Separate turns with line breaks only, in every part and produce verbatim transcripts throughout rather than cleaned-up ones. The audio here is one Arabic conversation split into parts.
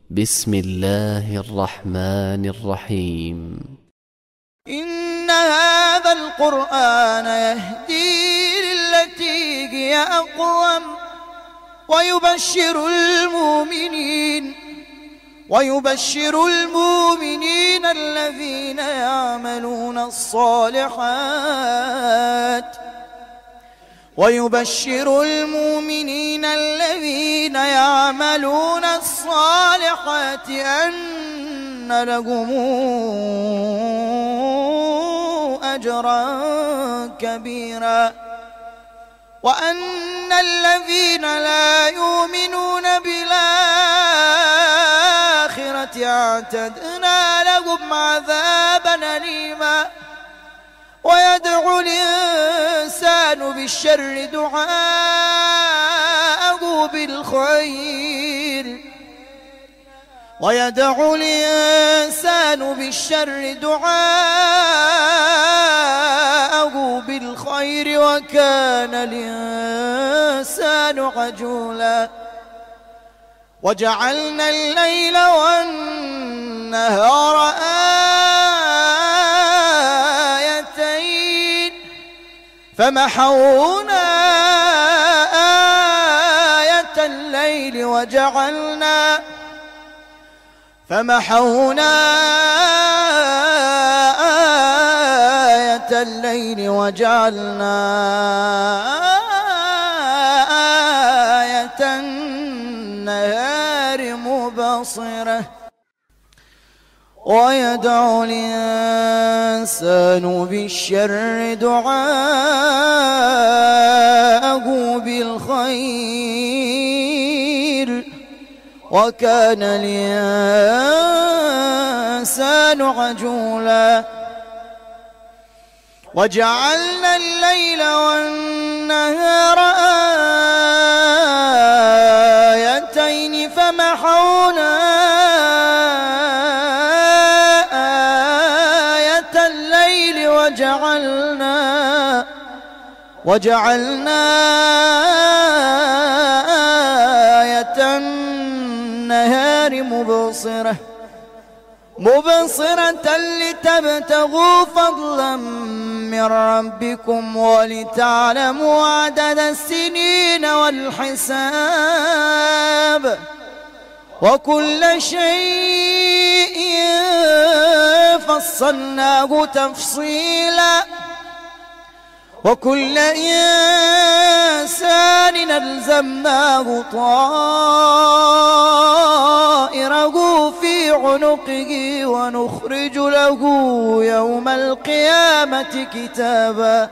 بسم الله الرحمن الرحيم.
إن هذا القرآن يهدي للتي هي أقوم ويبشر المؤمنين ويبشر المؤمنين الذين يعملون الصالحات ويبشر المؤمنين الذين يعملون الصالحات أن لهم أجرا كبيرا وأن الذين لا يؤمنون بالآخرة اعتدنا لهم عذابا أليما. ويدعو الإنسان بالشر دعاءه بالخير ويدعو الإنسان بالشر دعاءه بالخير وكان الإنسان عجولا. وجعلنا الليل والنهار آيتين فمحونا آية الليل وجعلنا فمحونا آية الليل وجعلنا آية النهار مبصرة. ويدعو الإنسان بالشر دعاءه بالخير وكان الإنسان عجولا. وجعلنا الليل والنهار آيتين فمحونا آية الليل وجعلنا وجعلنا آية النهار مبصرة مبصرة لتبتغوا فضلا من ربكم ولتعلموا عدد السنين والحساب وكل شيء فصلناه تفصيلا. وكل إنسان ألزمناه طائره في عنقه ونخرج له يوم القيامة كتابا.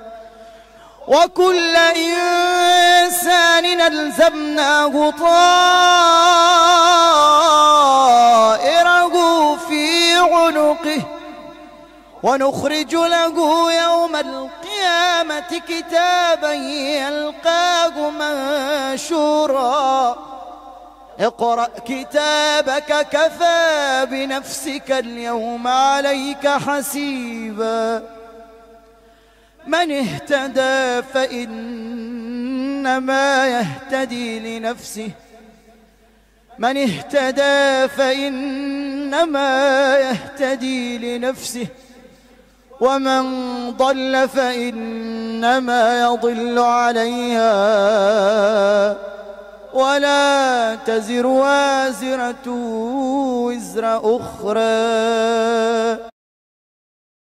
وكل إنسان ألزمناه طائره في عنقه ونخرج له يوم القيامة كتابا يلقاه منشورا. اقرأ كتابك كفى بنفسك اليوم عليك حسيبا. من اهتدى فإنما يهتدي لنفسه من اهتدى فإنما يهتدي لنفسه ومن ضل فإنما يضل عليها ولا تزر وازرة وزر أخرى